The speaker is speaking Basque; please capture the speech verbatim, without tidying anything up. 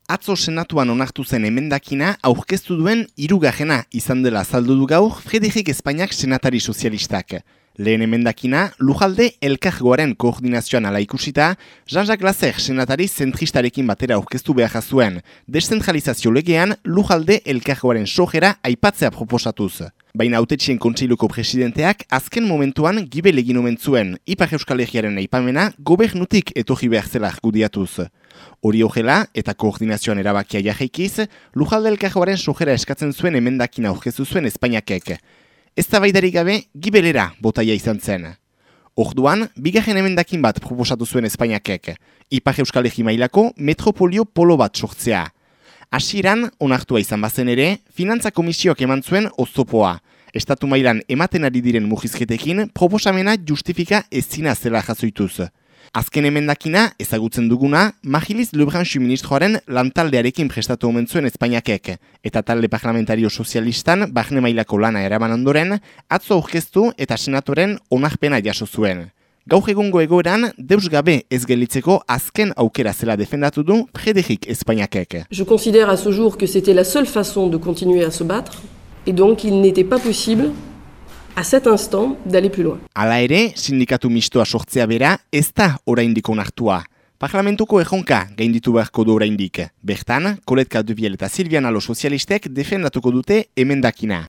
Atzo senatuan onartu zen emendakina aurkeztu duen hirugarrena izan dela azaldu du gaur Frederik Espainiak senatari sozialistak. Lehen emendakina, lujalde elkargoaren koordinazioan ala ikusita, Jean-Jacques Lasser senatari zentristarekin batera aurkeztu behar zuen, deszentralizazio legean lujalde elkargoaren sojera aipatzea proposatuz. Baina hautetxien kontseiluko presidenteak azken momentuan gibel egin omen zuen, Ipar Euskal Herriaren aipamena gobernutik etorri behar zela argudiatuz. Hori horrela eta koordinazioan erabakia jarraikiz, lujalde elkargoaren sojera eskatzen zuen emendakina aurkeztu zuen Espainiakek. Eztabaidarik gabe gibelera botaia izan zen. Orduan, bigarren emendakin bat proposatu zuen Espainiakek, Ipar Euskal Herri mailako metropolio polo bat sortzea. Hasieran onartua izan bazen ere, Finantza Komisioak eman zuen oztopoa. Estatu mailan ematen ari diren murrizketekin proposamena justifika ezina zela jasoituz. Azken emendakina, ezagutzen duguna, Magiliz Lebranchu ministroaren lantaldearekin prestatu omen zuen Espainiakek, eta talde parlamentario sozialistan barne mailako lana eraman ondoren, atzo aurkeztu eta senatoren onarpena jaso zuen. Gaur egungo egoeran, deus gabe ez gelditzeko azken aukera zela defendatu du Frederik Espainiakek. Je considère à ce jour que c'était la seule façon de continuer à se battre, et donc il n'était pas possible à cet instant d'aller plus loin. Hala ere, sindikatu mistoa sortzea bera ez da oraindik onartua. Parlamentuko erronka gainditu beharko du oraindik. Bertan, Colette Cadeviel eta Silvia Nalo sozialistek defendatuko dute emendakina.